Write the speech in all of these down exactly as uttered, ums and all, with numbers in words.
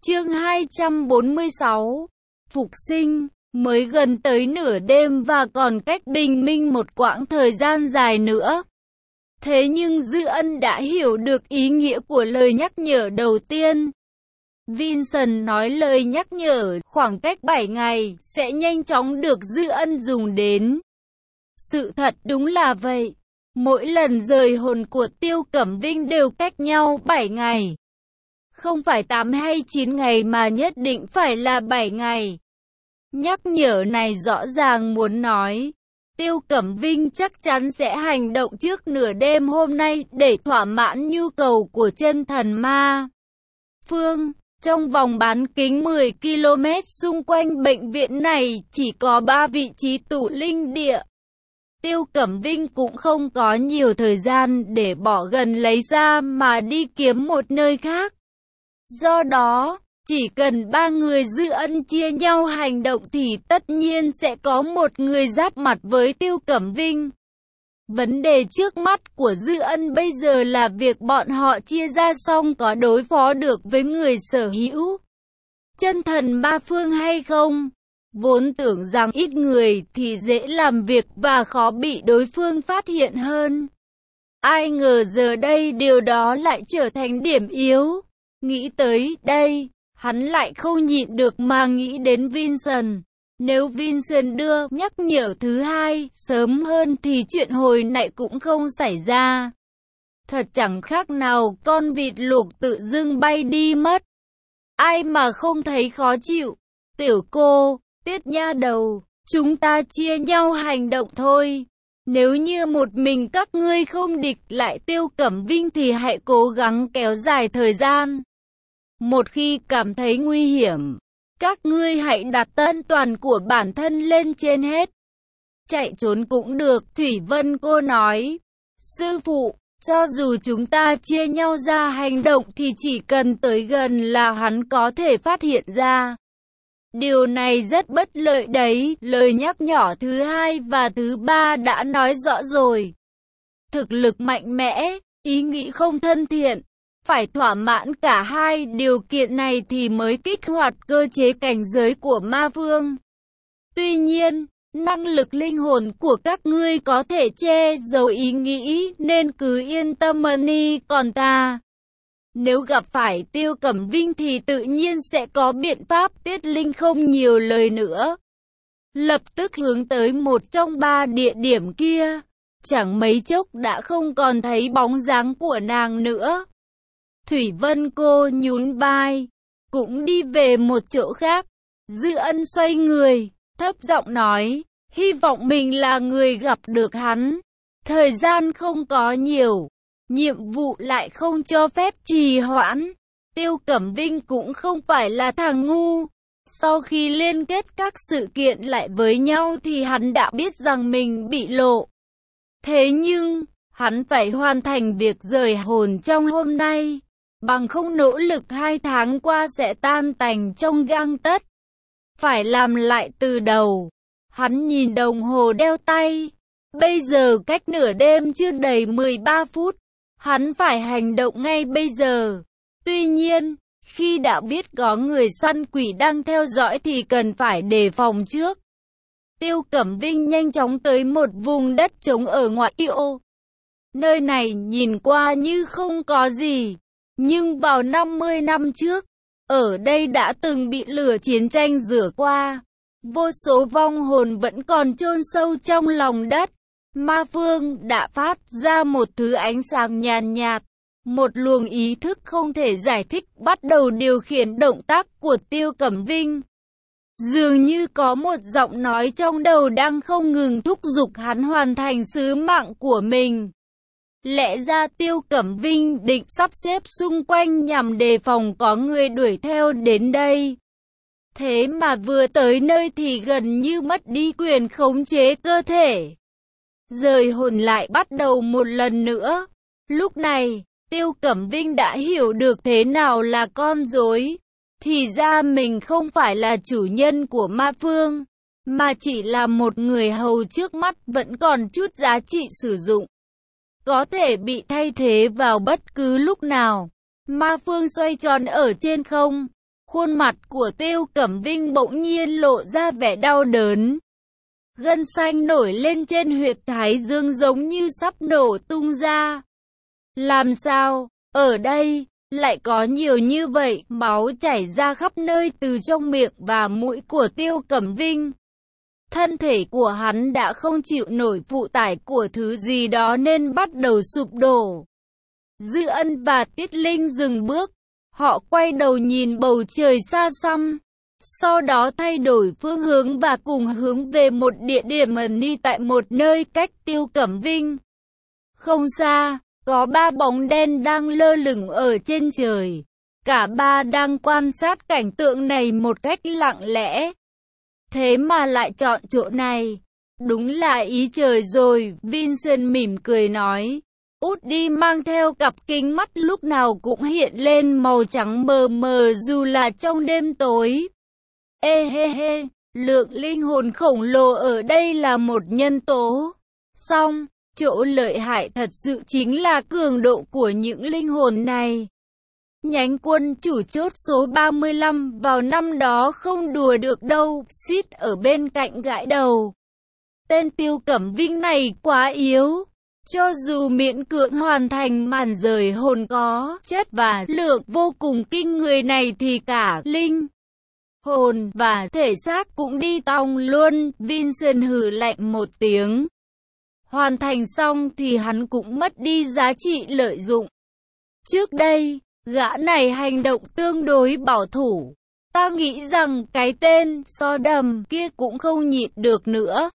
Chương hai trăm bốn mươi sáu Phục sinh. Mới gần tới nửa đêm và còn cách bình minh một quãng thời gian dài nữa. Thế nhưng Dư Ân đã hiểu được ý nghĩa của lời nhắc nhở đầu tiên. Vincent nói lời nhắc nhở khoảng cách bảy ngày sẽ nhanh chóng được Dư Ân dùng đến. Sự thật đúng là vậy. Mỗi lần rời hồn của Tiêu Cẩm Vinh đều cách nhau bảy ngày. Không phải tám hay chín ngày mà nhất định phải là bảy ngày. Nhắc nhở này rõ ràng muốn nói, Tiêu Cẩm Vinh chắc chắn sẽ hành động trước nửa đêm hôm nay để thỏa mãn nhu cầu của chân thần ma Phương. Trong vòng bán kính mười ki lô mét xung quanh bệnh viện này chỉ có ba vị trí tụ linh địa. Tiêu Cẩm Vinh cũng không có nhiều thời gian để bỏ gần lấy ra mà đi kiếm một nơi khác. Do đó, chỉ cần ba người Dư Ân chia nhau hành động thì tất nhiên sẽ có một người giáp mặt với Tiêu Cẩm Vinh. Vấn đề trước mắt của Dư Ân bây giờ là việc bọn họ chia ra xong có đối phó được với người sở hữu chân thần ma phương hay không. Vốn tưởng rằng ít người thì dễ làm việc và khó bị đối phương phát hiện hơn. Ai ngờ giờ đây điều đó lại trở thành điểm yếu. Nghĩ tới đây, hắn lại không nhịn được mà nghĩ đến Vincent. Nếu Vincent đưa nhắc nhở thứ hai sớm hơn thì chuyện hồi nãy cũng không xảy ra. Thật chẳng khác nào con vịt luộc tự dưng bay đi mất. Ai mà không thấy khó chịu. Tiểu cô, Tiết nha đầu, chúng ta chia nhau hành động thôi. Nếu như một mình các ngươi không địch lại Tiêu Cẩm Vinh thì hãy cố gắng kéo dài thời gian. Một khi cảm thấy nguy hiểm, các ngươi hãy đặt tân toàn của bản thân lên trên hết. Chạy trốn cũng được, Thủy Vân cô nói. Sư phụ, cho dù chúng ta chia nhau ra hành động thì chỉ cần tới gần là hắn có thể phát hiện ra. Điều này rất bất lợi đấy, lời nhắc nhở thứ hai và thứ ba đã nói rõ rồi. Thực lực mạnh mẽ, ý nghĩ không thân thiện. Phải thỏa mãn cả hai điều kiện này thì mới kích hoạt cơ chế cảnh giới của ma phương. Tuy nhiên, năng lực linh hồn của các ngươi có thể che giấu ý nghĩ nên cứ yên tâm đi, còn ta. Nếu gặp phải Tiêu Cẩm Vinh thì tự nhiên sẽ có biện pháp. Tiết Linh không nhiều lời nữa. Lập tức hướng tới một trong ba địa điểm kia. Chẳng mấy chốc đã không còn thấy bóng dáng của nàng nữa. Thủy Vân cô nhún vai, cũng đi về một chỗ khác. Dư Ân xoay người, thấp giọng nói, hy vọng mình là người gặp được hắn. Thời gian không có nhiều, nhiệm vụ lại không cho phép trì hoãn. Tiêu Cẩm Vinh cũng không phải là thằng ngu. Sau khi liên kết các sự kiện lại với nhau thì hắn đã biết rằng mình bị lộ. Thế nhưng, hắn phải hoàn thành việc rời hồn trong hôm nay. Bằng không nỗ lực hai tháng qua sẽ tan tành trong gang tấc. Phải làm lại từ đầu. Hắn nhìn đồng hồ đeo tay. Bây giờ cách nửa đêm chưa đầy mười ba phút. Hắn phải hành động ngay bây giờ. Tuy nhiên, khi đã biết có người săn quỷ đang theo dõi thì cần phải đề phòng trước. Tiêu Cẩm Vinh nhanh chóng tới một vùng đất trống ở ngoại ô. Nơi này nhìn qua như không có gì. Nhưng vào năm mươi năm trước, ở đây đã từng bị lửa chiến tranh rửa qua. Vô số vong hồn vẫn còn chôn sâu trong lòng đất. Ma phương đã phát ra một thứ ánh sáng nhàn nhạt. Một luồng ý thức không thể giải thích bắt đầu điều khiển động tác của Tiêu Cẩm Vinh. Dường như có một giọng nói trong đầu đang không ngừng thúc giục hắn hoàn thành sứ mạng của mình. Lẽ ra Tiêu Cẩm Vinh định sắp xếp xung quanh nhằm đề phòng có người đuổi theo đến đây. Thế mà vừa tới nơi thì gần như mất đi quyền khống chế cơ thể. Rời hồn lại bắt đầu một lần nữa. Lúc này, Tiêu Cẩm Vinh đã hiểu được thế nào là con rối. Thì ra mình không phải là chủ nhân của ma phương, mà chỉ là một người hầu trước mắt vẫn còn chút giá trị sử dụng. Có thể bị thay thế vào bất cứ lúc nào. Ma phương xoay tròn ở trên không. Khuôn mặt của Tiêu Cẩm Vinh bỗng nhiên lộ ra vẻ đau đớn. Gân xanh nổi lên trên huyệt thái dương giống như sắp nổ tung ra. Làm sao, ở đây, lại có nhiều như vậy, máu chảy ra khắp nơi từ trong miệng và mũi của Tiêu Cẩm Vinh. Thân thể của hắn đã không chịu nổi phụ tải của thứ gì đó nên bắt đầu sụp đổ. Dư Ân và Tiết Linh dừng bước, họ quay đầu nhìn bầu trời xa xăm. Sau đó thay đổi phương hướng và cùng hướng về một địa điểm ẩn đi tại một nơi cách Tiêu Cẩm Vinh không xa. Có ba bóng đen đang lơ lửng ở trên trời. Cả ba đang quan sát cảnh tượng này một cách lặng lẽ. Thế mà lại chọn chỗ này. Đúng là ý trời rồi, Vincent mỉm cười nói. Woody mang theo cặp kính mắt lúc nào cũng hiện lên màu trắng mờ mờ dù là trong đêm tối. Ê hê hê, lượng linh hồn khổng lồ ở đây là một nhân tố. Xong, chỗ lợi hại thật sự chính là cường độ của những linh hồn này. Nhánh quân chủ chốt số ba mươi lăm vào năm đó không đùa được đâu, Sid ở bên cạnh gãi đầu. Tên Tiêu Cẩm Vinh này quá yếu. Cho dù miễn cưỡng hoàn thành màn rời hồn có chất và lượng vô cùng kinh người này thì cả linh hồn và thể xác cũng đi tong luôn. Vincent hừ lạnh một tiếng. Hoàn thành xong thì hắn cũng mất đi giá trị lợi dụng. Trước đây, gã này hành động tương đối bảo thủ. Ta nghĩ rằng cái tên so đầm kia cũng không nhịn được nữa.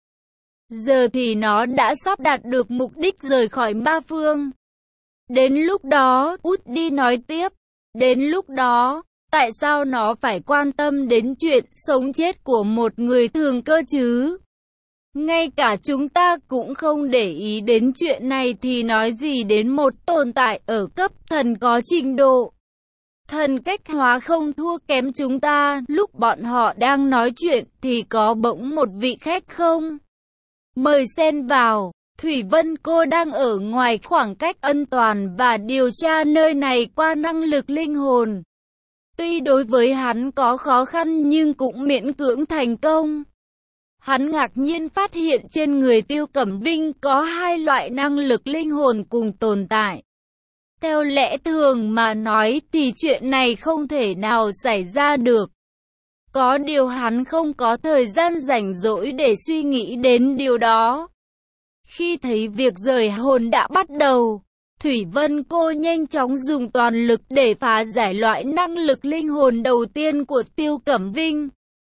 Giờ thì nó đã sắp đạt được mục đích rời khỏi ma phương. Đến lúc đó, Woody nói tiếp, đến lúc đó, tại sao nó phải quan tâm đến chuyện sống chết của một người thường cơ chứ? Ngay cả chúng ta cũng không để ý đến chuyện này thì nói gì đến một tồn tại ở cấp thần có trình độ thần cách hóa không thua kém chúng ta. Lúc bọn họ đang nói chuyện thì có bỗng một vị khách không mời xen vào. Thủy Vân cô đang ở ngoài khoảng cách an toàn và điều tra nơi này qua năng lực linh hồn. Tuy đối với hắn có khó khăn nhưng cũng miễn cưỡng thành công. Hắn ngạc nhiên phát hiện trên người Tiêu Cẩm Vinh có hai loại năng lực linh hồn cùng tồn tại. Theo lẽ thường mà nói thì chuyện này không thể nào xảy ra được. Có điều hắn không có thời gian rảnh rỗi để suy nghĩ đến điều đó. Khi thấy việc rời hồn đã bắt đầu, Thủy Vân cô nhanh chóng dùng toàn lực để phá giải loại năng lực linh hồn đầu tiên của Tiêu Cẩm Vinh.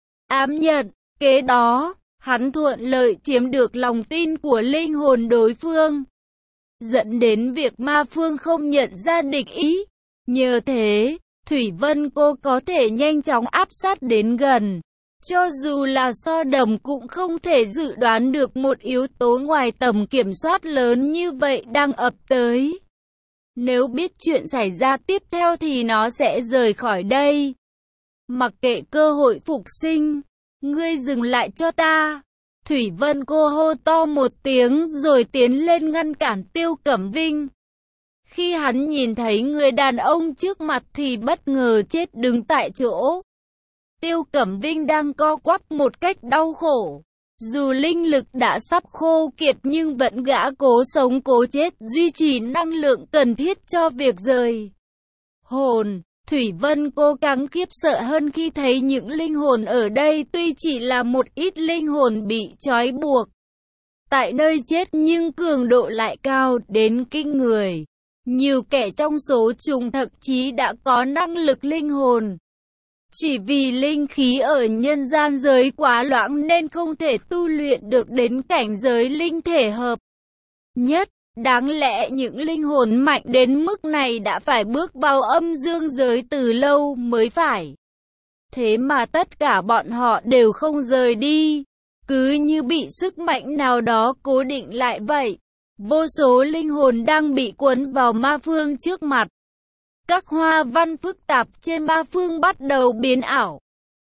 Ám nhận, kế đó, hắn thuận lợi chiếm được lòng tin của linh hồn đối phương, dẫn đến việc ma phương không nhận ra địch ý. Nhờ thế, Thủy Vân cô có thể nhanh chóng áp sát đến gần. Cho dù là so đầm cũng không thể dự đoán được một yếu tố ngoài tầm kiểm soát lớn như vậy đang ập tới. Nếu biết chuyện xảy ra tiếp theo thì nó sẽ rời khỏi đây. Mặc kệ cơ hội phục sinh, ngươi dừng lại cho ta. Thủy Vân cô hô to một tiếng rồi tiến lên ngăn cản Tiêu Cẩm Vinh. Khi hắn nhìn thấy người đàn ông trước mặt thì bất ngờ chết đứng tại chỗ. Tiêu Cẩm Vinh đang co quắp một cách đau khổ. Dù linh lực đã sắp khô kiệt nhưng vẫn gã cố sống cố chết duy trì năng lượng cần thiết cho việc rời hồn. Thủy Vân cô càng khiếp sợ hơn khi thấy những linh hồn ở đây tuy chỉ là một ít linh hồn bị trói buộc tại nơi chết nhưng cường độ lại cao đến kinh người. Nhiều kẻ trong số chúng thậm chí đã có năng lực linh hồn. Chỉ vì linh khí ở nhân gian giới quá loãng nên không thể tu luyện được đến cảnh giới linh thể hợp nhất. Đáng lẽ những linh hồn mạnh đến mức này đã phải bước vào âm dương giới từ lâu mới phải. Thế mà tất cả bọn họ đều không rời đi, cứ như bị sức mạnh nào đó cố định lại vậy. Vô số linh hồn đang bị cuốn vào ma phương trước mặt. Các hoa văn phức tạp trên ma phương bắt đầu biến ảo.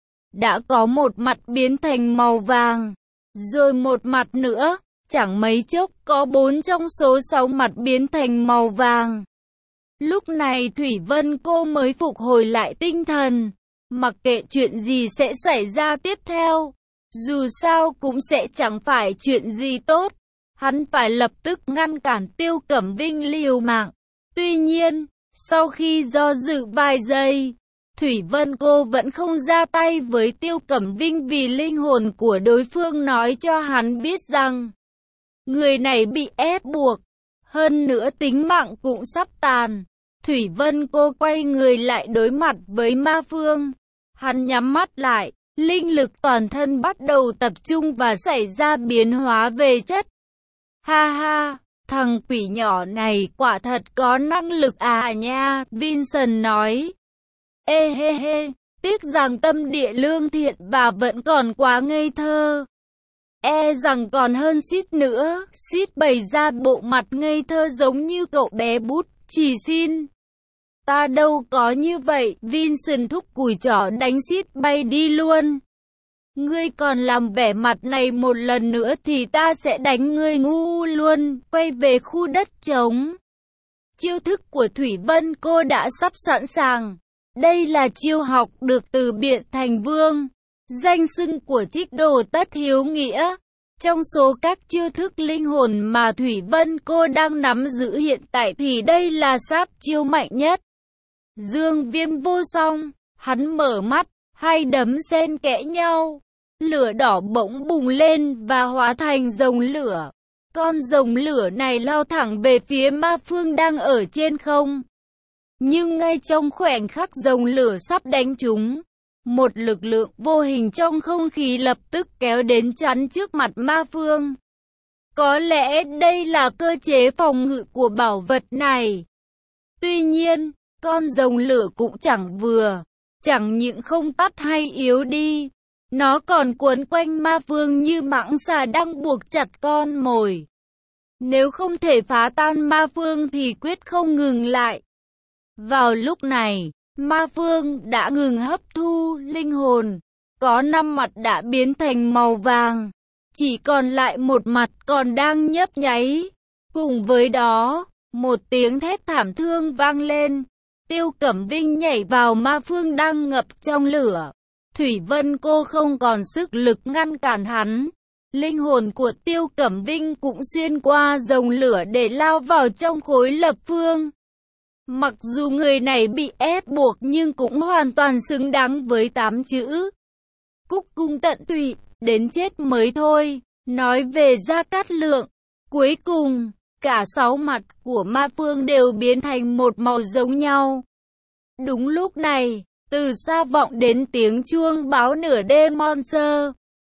Đã có một mặt biến thành màu vàng, rồi một mặt nữa. Chẳng mấy chốc có bốn trong số sáu mặt biến thành màu vàng. Lúc này Thủy Vân cô mới phục hồi lại tinh thần. Mặc kệ chuyện gì sẽ xảy ra tiếp theo, dù sao cũng sẽ chẳng phải chuyện gì tốt. Hắn phải lập tức ngăn cản Tiêu Cẩm Vinh liều mạng. Tuy nhiên, sau khi do dự vài giây, Thủy Vân cô vẫn không ra tay với Tiêu Cẩm Vinh vì linh hồn của đối phương nói cho hắn biết rằng người này bị ép buộc, hơn nữa tính mạng cũng sắp tàn. Thủy Vân cô quay người lại đối mặt với Ma Phương. Hắn nhắm mắt lại, linh lực toàn thân bắt đầu tập trung và xảy ra biến hóa về chất. Ha ha, thằng quỷ nhỏ này quả thật có năng lực à nha, Vincent nói. Ê hê hê, tiếc rằng tâm địa lương thiện và vẫn còn quá ngây thơ. E rằng còn hơn Sid nữa, Sid bày ra bộ mặt ngây thơ giống như cậu bé bút, chỉ xin. Ta đâu có như vậy, Vincent thúc cùi trỏ đánh Sid bay đi luôn. Ngươi còn làm vẻ mặt này một lần nữa thì ta sẽ đánh ngươi ngu luôn, quay về khu đất trống. Chiêu thức của Thủy Vân cô đã sắp sẵn sàng. Đây là chiêu học được từ Biện Thành Vương, danh xưng của Trích Đồ Tất Hiếu Nghĩa. Trong số các chiêu thức linh hồn mà Thủy Vân cô đang nắm giữ hiện tại thì đây là sát chiêu mạnh nhất. Dương Viêm vô song, hắn mở mắt, hai đấm xen kẽ nhau. Lửa đỏ bỗng bùng lên và hóa thành rồng lửa. Con rồng lửa này lao thẳng về phía Ma Phương đang ở trên không. Nhưng ngay trong khoảnh khắc rồng lửa sắp đánh chúng, một lực lượng vô hình trong không khí lập tức kéo đến chắn trước mặt Ma Phương. Có lẽ đây là cơ chế phòng ngự của bảo vật này. Tuy nhiên, con rồng lửa cũng chẳng vừa, chẳng những không tắt hay yếu đi. Nó còn cuốn quanh Ma Phương như mãng xà đang buộc chặt con mồi. Nếu không thể phá tan Ma Phương thì quyết không ngừng lại. Vào lúc này, Ma Phương đã ngừng hấp thu linh hồn. Có năm mặt đã biến thành màu vàng. Chỉ còn lại một mặt còn đang nhấp nháy. Cùng với đó, một tiếng thét thảm thương vang lên. Tiêu Cẩm Vinh nhảy vào Ma Phương đang ngập trong lửa. Thủy Vân cô không còn sức lực ngăn cản hắn. Linh hồn của Tiêu Cẩm Vinh cũng xuyên qua rồng lửa để lao vào trong khối lập phương. Mặc dù người này bị ép buộc nhưng cũng hoàn toàn xứng đáng với tám chữ cúc cung tận tụy, đến chết mới thôi. Nói về Gia Cát Lượng, cuối cùng, cả sáu mặt của Ma Phương đều biến thành một màu giống nhau. Đúng lúc này, từ xa vọng đến tiếng chuông báo nửa đêm Monster.